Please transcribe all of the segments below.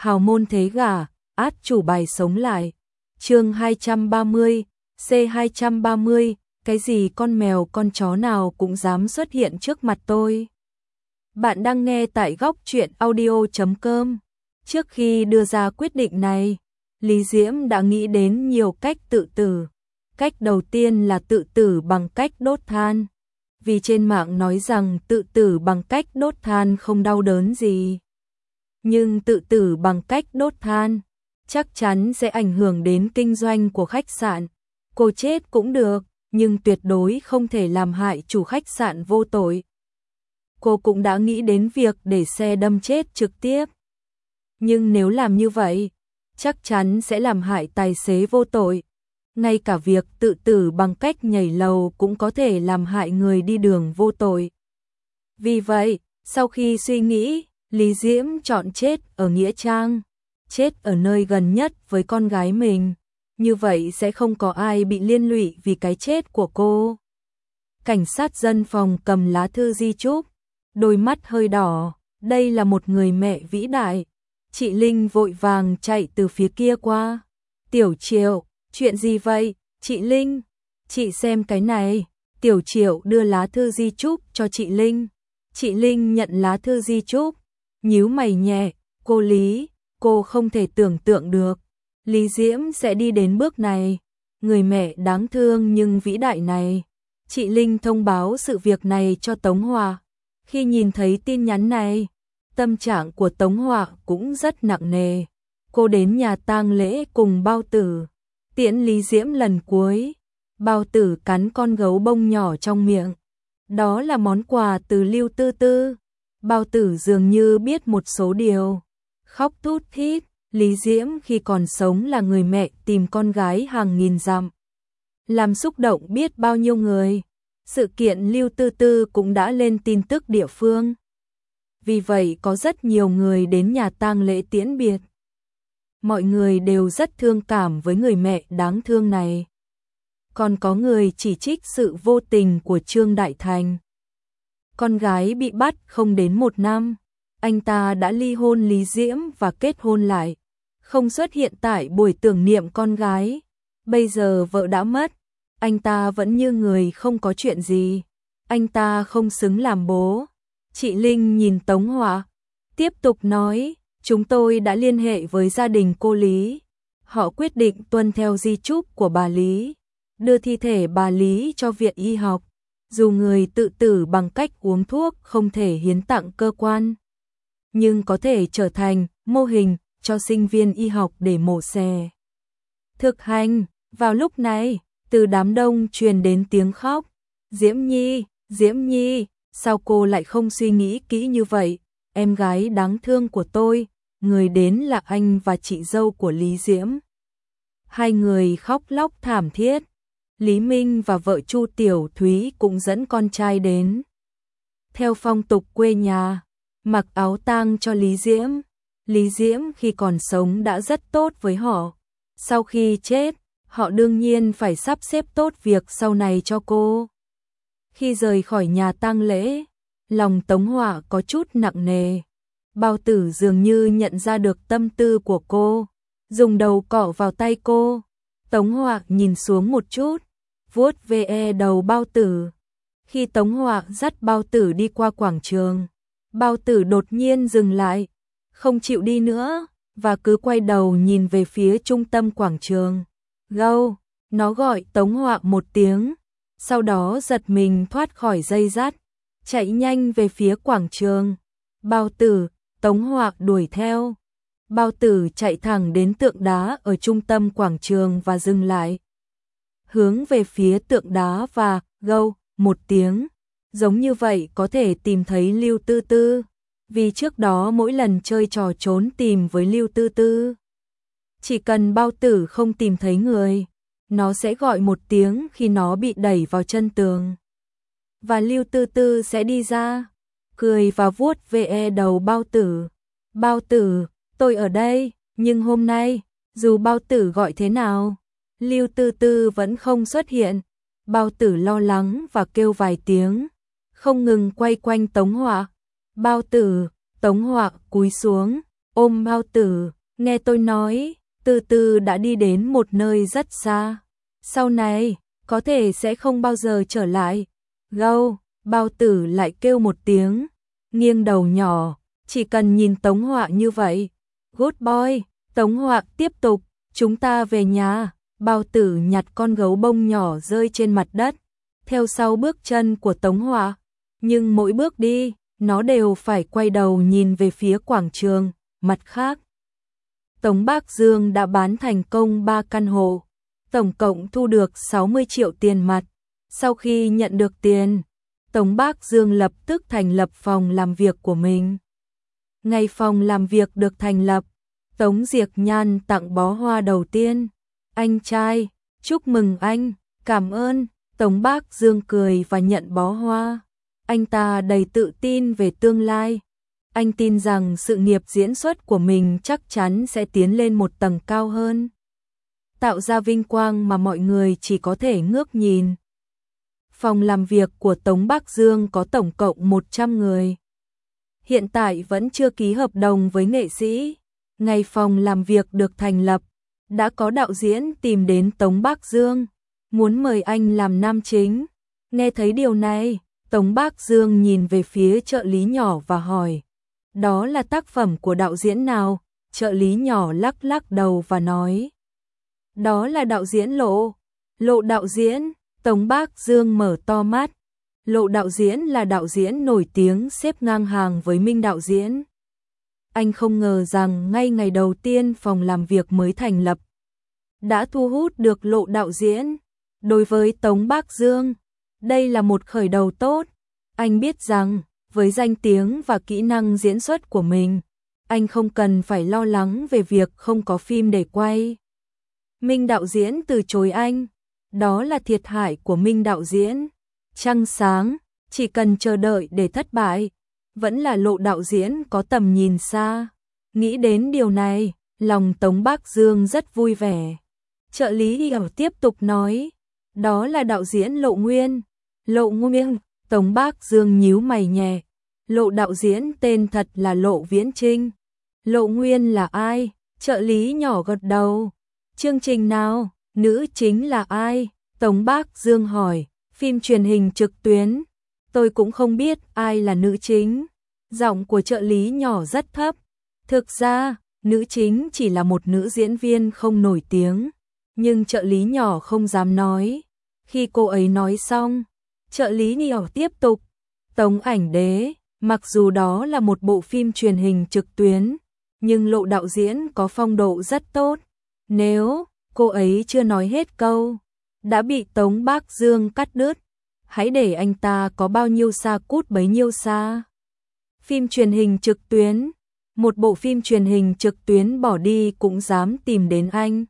hào môn thế gả, át chủ bài sống lại. Chương 230, C230, cái gì con mèo con chó nào cũng dám xuất hiện trước mặt tôi. Bạn đang nghe tại góc truyện audio.com. Trước khi đưa ra quyết định này, Lý Diễm đã nghĩ đến nhiều cách tự tử. Cách đầu tiên là tự tử bằng cách đốt than. Vì trên mạng nói rằng tự tử bằng cách đốt than không đau đớn gì. Nhưng tự tử bằng cách đốt than chắc chắn sẽ ảnh hưởng đến kinh doanh của khách sạn. Cô chết cũng được, nhưng tuyệt đối không thể làm hại chủ khách sạn vô tội. Cô cũng đã nghĩ đến việc để xe đâm chết trực tiếp. Nhưng nếu làm như vậy, chắc chắn sẽ làm hại tài xế vô tội. Ngay cả việc tự tử bằng cách nhảy lầu cũng có thể làm hại người đi đường vô tội. Vì vậy, sau khi suy nghĩ, Lý Diễm chọn chết ở Nghĩa Trang, chết ở nơi gần nhất với con gái mình. Như vậy sẽ không có ai bị liên lụy vì cái chết của cô. Cảnh sát dân phòng cầm lá thư di chúc, đôi mắt hơi đỏ, đây là một người mẹ vĩ đại. Chị Linh vội vàng chạy từ phía kia qua. Tiểu Triệu, chuyện gì vậy, chị Linh? Chị xem cái này. Tiểu Triệu đưa lá thư di chúc cho chị Linh. Chị Linh nhận lá thư di chúc, nhíu mày nhẹ, cô Lý, cô không thể tưởng tượng được Lý Diễm sẽ đi đến bước này. Người mẹ đáng thương nhưng vĩ đại này. Chị Linh thông báo sự việc này cho Tống Hòa. Khi nhìn thấy tin nhắn này, tâm trạng của Tống Hòa cũng rất nặng nề. Cô đến nhà tang lễ cùng Bao Tử, tiễn Lý Diễm lần cuối. Bao Tử cắn con gấu bông nhỏ trong miệng. Đó là món quà từ Lưu Tư Tư. Bao Tử dường như biết một số điều. Khóc thút thít. Lý Diễm khi còn sống là người mẹ tìm con gái hàng nghìn dặm, làm xúc động biết bao nhiêu người. Sự kiện Lưu Tư Tư cũng đã lên tin tức địa phương. Vì vậy có rất nhiều người đến nhà tang lễ tiễn biệt. Mọi người đều rất thương cảm với người mẹ đáng thương này. Còn có người chỉ trích sự vô tình của Trương Đại Thành. Con gái bị bắt không đến 1 năm, anh ta đã ly hôn Lý Diễm và kết hôn lại, không xuất hiện tại buổi tưởng niệm con gái. Bây giờ vợ đã mất, anh ta vẫn như người không có chuyện gì. Anh ta không xứng làm bố. Chị Linh nhìn Tống Hòa, tiếp tục nói, chúng tôi đã liên hệ với gia đình cô Lý. Họ quyết định tuân theo di chúc của bà Lý, đưa thi thể bà Lý cho viện y học. Dù người tự tử bằng cách uống thuốc không thể hiến tặng cơ quan, nhưng có thể trở thành mô hình cho sinh viên y học để mổ xẻ. Thực hành, vào lúc này, từ đám đông truyền đến tiếng khóc. Diễm Nhi, sao cô lại không suy nghĩ kỹ như vậy? Em gái đáng thương của tôi, người đến là anh và chị dâu của Lý Diễm. Hai người khóc lóc thảm thiết. Lý Minh và vợ Chu Tiểu Thúy cũng dẫn con trai đến. Theo phong tục quê nhà, mặc áo tang cho Lý Diễm. Lý Diễm khi còn sống đã rất tốt với họ. Sau khi chết, họ đương nhiên phải sắp xếp tốt việc sau này cho cô. Khi rời khỏi nhà tang lễ, lòng Tống Hòa có chút nặng nề. Bao Tử dường như nhận ra được tâm tư của cô, dùng đầu cọ vào tay cô. Tống Hòa nhìn xuống một chút, vuốt ve đầu Bao Tử. Khi Tống Hòa dắt Bao Tử đi qua quảng trường, Bao Tử đột nhiên dừng lại, không chịu đi nữa, và cứ quay đầu nhìn về phía trung tâm quảng trường. Gâu, nó gọi Tống Hòa một tiếng, sau đó giật mình thoát khỏi dây dắt, chạy nhanh về phía quảng trường. Bao Tử, Tống Hòa đuổi theo. Bao Tử chạy thẳng đến tượng đá ở trung tâm quảng trường và dừng lại. Hướng về phía tượng đá và gâu một tiếng. Giống như vậy có thể tìm thấy Lưu Tư Tư. Vì trước đó mỗi lần chơi trò trốn tìm với Lưu Tư Tư, chỉ cần Bao Tử không tìm thấy người, nó sẽ gọi một tiếng khi nó bị đẩy vào chân tường. Và Lưu Tư Tư sẽ đi ra, cười và vuốt ve đầu Bao Tử. Bao Tử, tôi ở đây, nhưng hôm nay, dù Bao Tử gọi thế nào, Lưu Tư Tư vẫn không xuất hiện. Bao Tử lo lắng và kêu vài tiếng, không ngừng quay quanh Tống Hòa. Bao Tử, Tống Hòa cúi xuống, ôm Bao Tử, nghe tôi nói, từ từ đã đi đến một nơi rất xa. Sau này, có thể sẽ không bao giờ trở lại. Gâu, Bao Tử lại kêu một tiếng, nghiêng đầu nhỏ, chỉ cần nhìn Tống Họa như vậy. Good boy, Tống Họa tiếp tục, chúng ta về nhà. Bao Tử nhặt con gấu bông nhỏ rơi trên mặt đất, theo sau bước chân của Tống Họa. Nhưng mỗi bước đi, nó đều phải quay đầu nhìn về phía quảng trường. Mặt khác, Tống Bác Dương đã bán thành công 3 căn hộ, tổng cộng thu được 60 triệu tiền mặt. Sau khi nhận được tiền, Tống Bác Dương lập tức thành lập phòng làm việc của mình. Ngày phòng làm việc được thành lập, Tống Diệc Nhan tặng bó hoa đầu tiên. Anh trai, chúc mừng anh, cảm ơn. Tống Bác Dương cười và nhận bó hoa. Anh ta đầy tự tin về tương lai. Anh tin rằng sự nghiệp diễn xuất của mình chắc chắn sẽ tiến lên một tầng cao hơn, tạo ra vinh quang mà mọi người chỉ có thể ngước nhìn. Phòng làm việc của Tống Bác Dương có tổng cộng 100 người. Hiện tại vẫn chưa ký hợp đồng với nghệ sĩ. Ngày phòng làm việc được thành lập, đã có đạo diễn tìm đến Tống Bác Dương, muốn mời anh làm nam chính. Nghe thấy điều này, Tống Bác Dương nhìn về phía trợ lý nhỏ và hỏi, đó là tác phẩm của đạo diễn nào? Trợ lý nhỏ lắc lắc đầu và nói, đó là đạo diễn Lộ. Lộ đạo diễn. Tống Bác Dương mở to mắt. Lộ đạo diễn là đạo diễn nổi tiếng xếp ngang hàng với Minh đạo diễn. Anh không ngờ rằng ngay ngày đầu tiên phòng làm việc mới thành lập, đã thu hút được Lộ đạo diễn. Đối với Tống Bác Dương, đây là một khởi đầu tốt. Anh biết rằng, với danh tiếng và kỹ năng diễn xuất của mình, anh không cần phải lo lắng về việc không có phim để quay. Minh đạo diễn từ chối anh, đó là thiệt hại của Minh đạo diễn. Trăng sáng, chỉ cần chờ đợi để thất bại, vẫn là Lộ đạo diễn có tầm nhìn xa. Nghĩ đến điều này, lòng Tống Bác Dương rất vui vẻ. Trợ lý Hiểu tiếp tục nói, đó là đạo diễn Lộ Nguyên. Lộ Nguyên. Tống Bác Dương nhíu mày nhẹ. Lộ đạo diễn tên thật là Lộ Viễn Trinh. Lộ Nguyên là ai? Trợ lý nhỏ gật đầu. Chương trình nào? Nữ chính là ai? Tống Bác Dương hỏi. Phim truyền hình trực tuyến. Tôi cũng không biết ai là nữ chính. Giọng của trợ lý nhỏ rất thấp. Thực ra, nữ chính chỉ là một nữ diễn viên không nổi tiếng. Nhưng trợ lý nhỏ không dám nói. Khi cô ấy nói xong, trợ lý nhỏ tiếp tục. Tống Ảnh Đế, mặc dù đó là một bộ phim truyền hình trực tuyến, nhưng Lộ đạo diễn có phong độ rất tốt. Nếu cô ấy chưa nói hết câu, đã bị Tống Bác Dương cắt đứt. Hãy để anh ta có bao nhiêu xa cút bấy nhiêu xa. Phim truyền hình trực tuyến, một bộ phim truyền hình trực tuyến bỏ đi cũng dám tìm đến anh.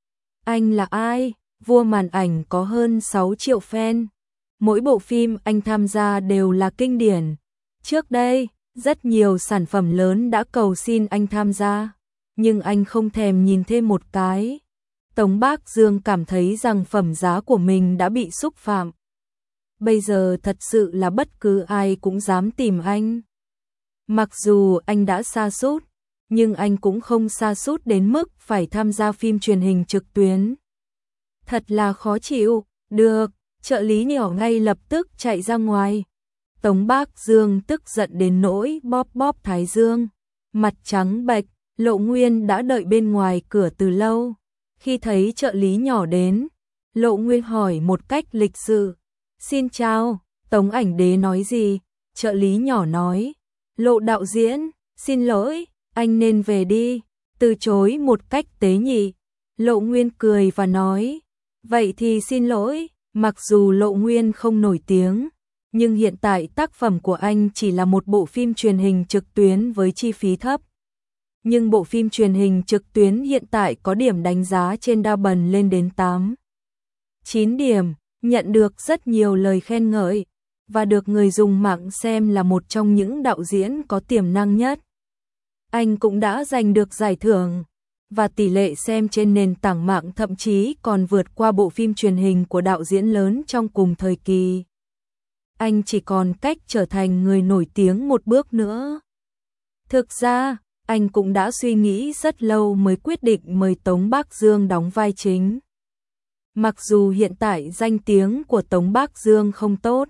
Anh là ai? Vua màn ảnh có hơn 6 triệu fan. Mỗi bộ phim anh tham gia đều là kinh điển. Trước đây, rất nhiều sản phẩm lớn đã cầu xin anh tham gia, nhưng anh không thèm nhìn thêm một cái. Tống Bác Dương cảm thấy rằng phẩm giá của mình đã bị xúc phạm. Bây giờ thật sự là bất cứ ai cũng dám tìm anh. Mặc dù anh đã sa sút, nhưng anh cũng không sa sút đến mức phải tham gia phim truyền hình trực tuyến. Thật là khó chịu. Được, trợ lý nhỏ ngay lập tức chạy ra ngoài. Tống Bác Dương tức giận đến nỗi bóp bóp thái dương, mặt trắng bệch. Lộ Nguyên đã đợi bên ngoài cửa từ lâu. Khi thấy trợ lý nhỏ đến, Lộ Nguyên hỏi một cách lịch sự, xin chào. Tống Ảnh Đế nói gì? Trợ lý nhỏ nói, Lộ đạo diễn, xin lỗi, anh nên về đi. Từ chối một cách tế nhị. Lộ Nguyên cười và nói, vậy thì xin lỗi. Mặc dù Lộ Nguyên không nổi tiếng, nhưng hiện tại tác phẩm của anh chỉ là một bộ phim truyền hình trực tuyến với chi phí thấp. Nhưng bộ phim truyền hình trực tuyến hiện tại có điểm đánh giá trên Douban lên đến 8, 9 điểm, nhận được rất nhiều lời khen ngợi, và được người dùng mạng xem là một trong những đạo diễn có tiềm năng nhất. Anh cũng đã giành được giải thưởng, và tỷ lệ xem trên nền tảng mạng thậm chí còn vượt qua bộ phim truyền hình của đạo diễn lớn trong cùng thời kỳ. Anh chỉ còn cách trở thành người nổi tiếng một bước nữa. Thực ra, Anh cũng đã suy nghĩ rất lâu mới quyết định mời Tống Bác Dương đóng vai chính. Mặc dù hiện tại danh tiếng của Tống Bác Dương không tốt,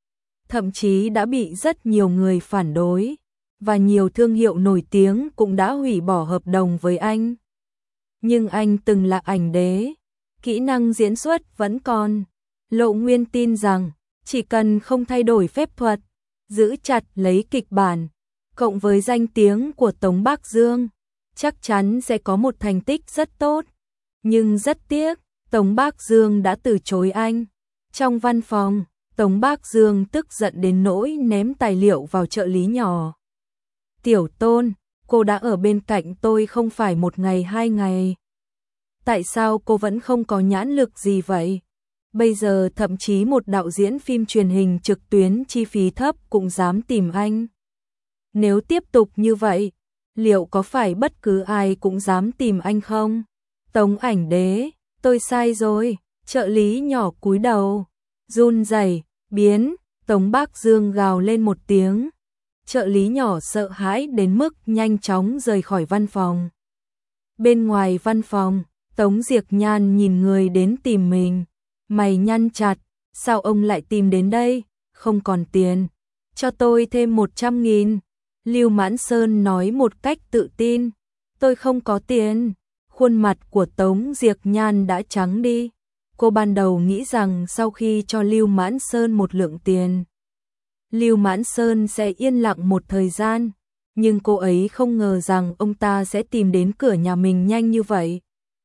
thậm chí đã bị rất nhiều người phản đối, và nhiều thương hiệu nổi tiếng cũng đã hủy bỏ hợp đồng với anh. Nhưng anh từng là ảnh đế, kỹ năng diễn xuất vẫn còn. Lộ Nguyên tin rằng, chỉ cần không thay đổi phép thuật, giữ chặt lấy kịch bản, cộng với danh tiếng của Tống Bác Dương, chắc chắn sẽ có một thành tích rất tốt. Nhưng rất tiếc, Tống Bác Dương đã từ chối anh. Trong văn phòng, Tống Bác Dương tức giận đến nỗi ném tài liệu vào trợ lý nhỏ. Tiểu Tôn, cô đã ở bên cạnh tôi không phải 1 ngày 2 ngày. Tại sao cô vẫn không có nhãn lực gì vậy? Bây giờ thậm chí một đạo diễn phim truyền hình trực tuyến chi phí thấp cũng dám tìm anh. Nếu tiếp tục như vậy, liệu có phải bất cứ ai cũng dám tìm anh không? Tống ảnh đế, tôi sai rồi. Trợ lý nhỏ cúi đầu, run rẩy, biến. Tống Bác Dương gào lên một tiếng. Trợ lý nhỏ sợ hãi đến mức nhanh chóng rời khỏi văn phòng. Bên ngoài văn phòng, Tống Diệc Nhan nhìn người đến tìm mình, mày nhăn chặt, sao ông lại tìm đến đây? Không còn tiền, cho tôi thêm 100.000. Lưu Mãn Sơn nói một cách tự tin, tôi không có tiền. Khuôn mặt của Tống Diệc Nhan đã trắng đi. Cô ban đầu nghĩ rằng sau khi cho Lưu Mãn Sơn một lượng tiền, Lưu Mãn Sơn sẽ yên lặng một thời gian, nhưng cô ấy không ngờ rằng ông ta sẽ tìm đến cửa nhà mình nhanh như vậy.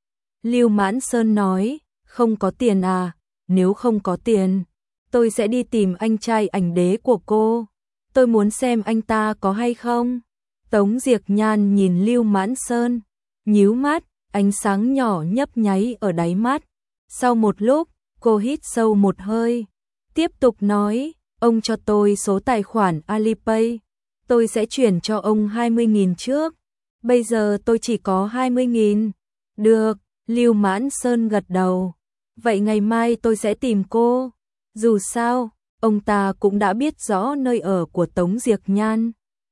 Lưu Mãn Sơn nói, không có tiền à? Nếu không có tiền, tôi sẽ đi tìm anh trai ảnh đế của cô. Tôi muốn xem anh ta có hay không. Tống Diệc Nhan nhìn Lưu Mãn Sơn, nhíu mắt, ánh sáng nhỏ nhấp nháy ở đáy mắt. Sau một lúc, cô hít sâu một hơi, tiếp tục nói, ông cho tôi số tài khoản Alipay, tôi sẽ chuyển cho ông 20.000 trước. Bây giờ tôi chỉ có 20.000. Được, Lưu Mãn Sơn gật đầu. Vậy ngày mai tôi sẽ tìm cô. Dù sao, ông ta cũng đã biết rõ nơi ở của Tống Diệc Nhan.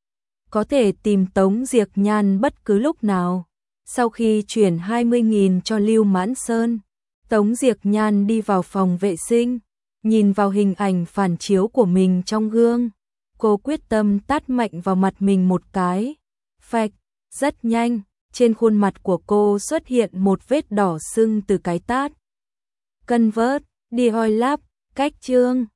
Có thể tìm Tống Diệc Nhan bất cứ lúc nào. Sau khi chuyển 20.000 cho Lưu Mãn Sơn, Tống Diệc Nhan đi vào phòng vệ sinh, nhìn vào hình ảnh phản chiếu của mình trong gương. Cô quyết tâm tát mạnh vào mặt mình một cái. Phạch, rất nhanh, trên khuôn mặt của cô xuất hiện một vết đỏ sưng từ cái tát. Convert, Dior Lab, cách chương.